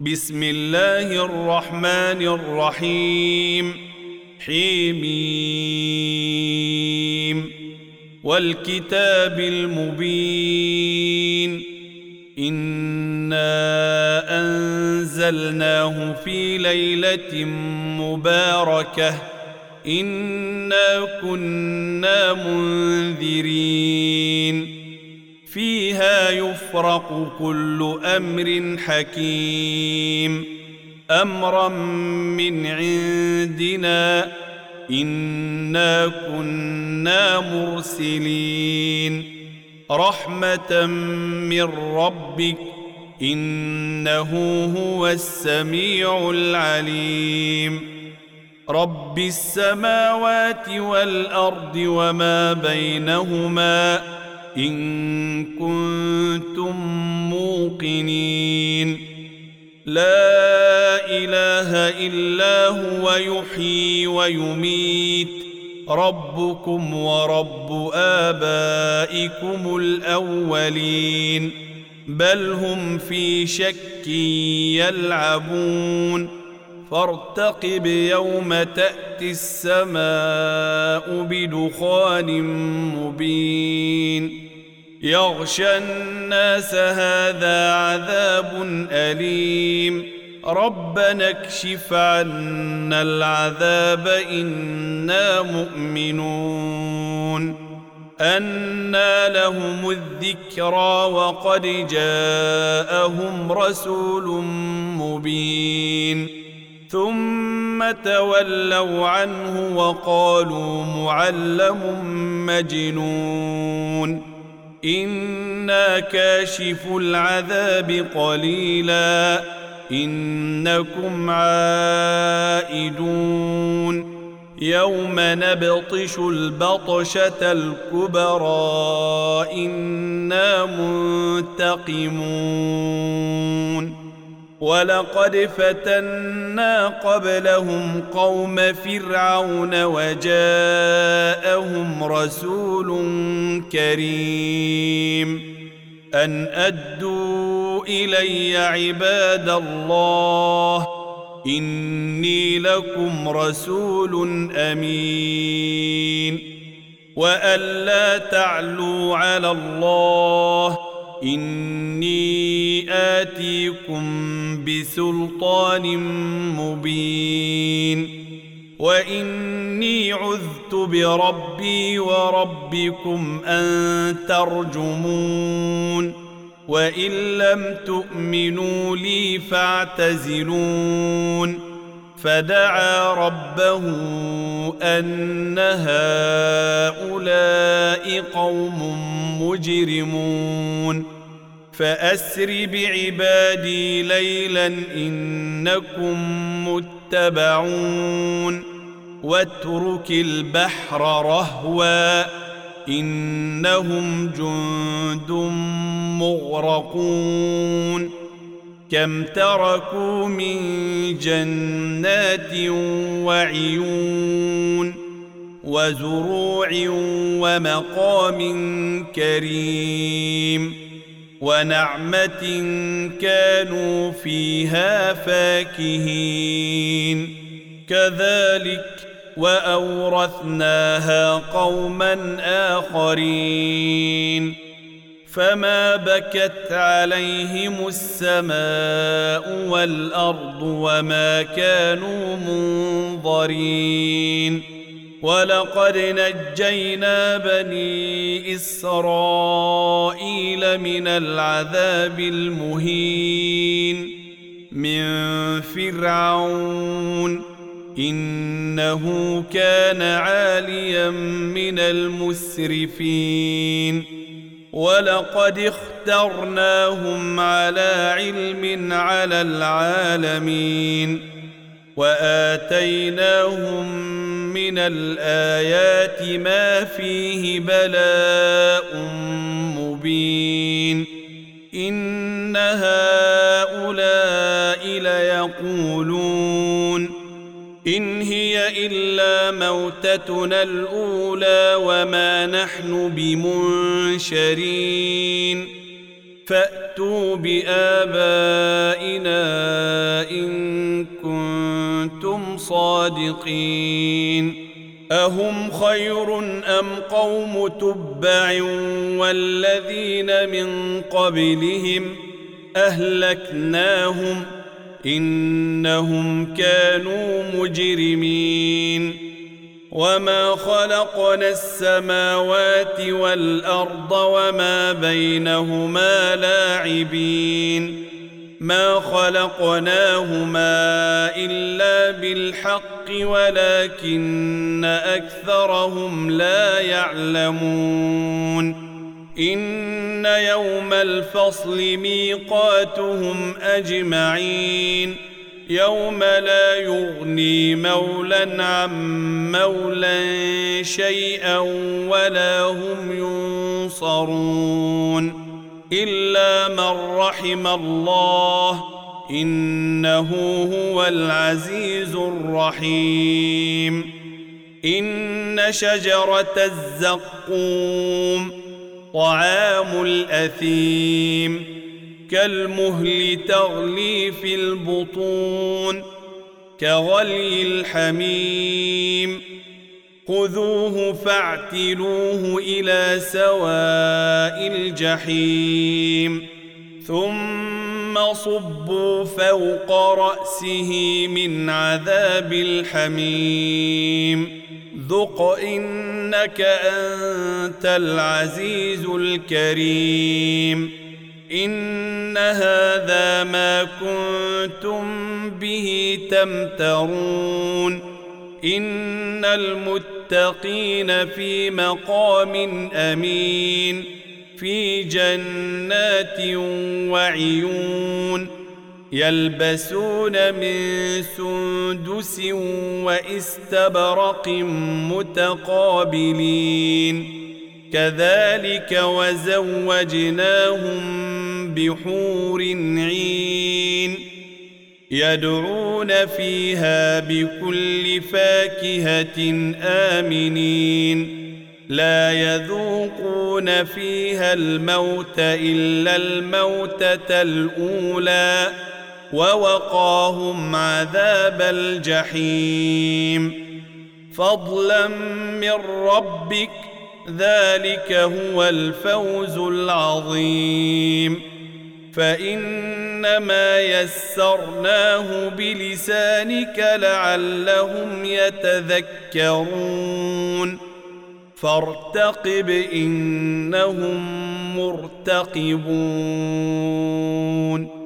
بسم الله الرحمن الرحيم حميم والكتاب المبين إنا أنزلناه في ليلة مباركة إنا كنا منذرين فيها يفرق كل أمر حكيم أمرا من عندنا إنا كنا مرسلين رحمة من ربك إنه هو السميع العليم رب السماوات والأرض وما بينهما إن كنتم موقنين لا إله إلا هو يحيي ويميت ربكم ورب آبائكم الأولين بل هم في شك يلعبون فارتقب يوم تأتي السماء بدخان مبين يغشى الناس هذا عذاب أليم ربنا اكشف عنا العذاب إنا مؤمنون أنى لهم الذكرى وقد جاءهم رسول مبين ثم تولوا عنه وقالوا معلم مجنون إنا كاشف العذاب قليلا إنكم عائدون يوم نبطش البطشة الكبرى إنا منتقمون ولقد فتنا قبلهم قوم فرعون وجاءهم رسول كريم أن أدوا إلي عباد الله إني لكم رسول أمين وأن لا تعلوا على الله إني آتيكم بسلطان مبين وإني عذت بربي وربكم أن ترجمون وإن لم تؤمنوا لي فاعتزلون فدعا ربه أن هؤلاء قوم مجرمون فأسر بعبادي ليلا إنكم متبعون واترك البحر رهوا إنهم جند مغرقون كم تركوا من جنات وعيون وزروع ومقام كريم ونعمة كانوا فيها فاكهين كذلك وأورثناها قوما آخرين فما بكت عليهم السماء والأرض وما كانوا منظرين ولقد نجينا بني إسرائيل من العذاب المهين من فرعون إنه كان عاليا من المسرفين ولقد اخترناهم على علم على العالمين وآتيناهم من الآيات ما فيه بلاء مبين إن هؤلاء ليقولون إن هي إلا موتتنا الأولى وما نحن بمنشرين فأتوا بآبائنا كنتم صادقين أهم خير أم قوم تبع والذين من قبلهم أهلكناهم إنهم كانوا مجرمين وما خلقنا السماوات والأرض وما بينهما لاعبين ما خلقناهما إلا بالحق ولكن أكثرهم لا يعلمون إن يوم الفصل ميقاتهم أجمعين يوم لا يغني مولى عن مولى شيئا ولا هم ينصرون إلا من رحم الله إنه هو العزيز الرحيم إن شجرة الزقوم طعام الأثيم كالمهل تغلي في البطون كغلي الحميم خذوه فاعتلوه إلى سواء الجحيم ثم صبوا فوق رأسه من عذاب الحميم ذق إنك أنت العزيز الكريم إن هذا ما كنتم به تمترون إن المتقين في مقام أمين في جنات وعيون يلبسون من سندس واستبرق متقابلين كذلك وزوجناهم بحور عين يدعون فيها بكل فاكهة آمنين لا يذوقون فيها الموت إلا الموتة الأولى ووقاهم عذاب الجحيم فضلا من ربك ذلك هو الفوز العظيم فإنما يسرناه بلسانك لعلهم يتذكرون فارتقب إنهم مرتقبون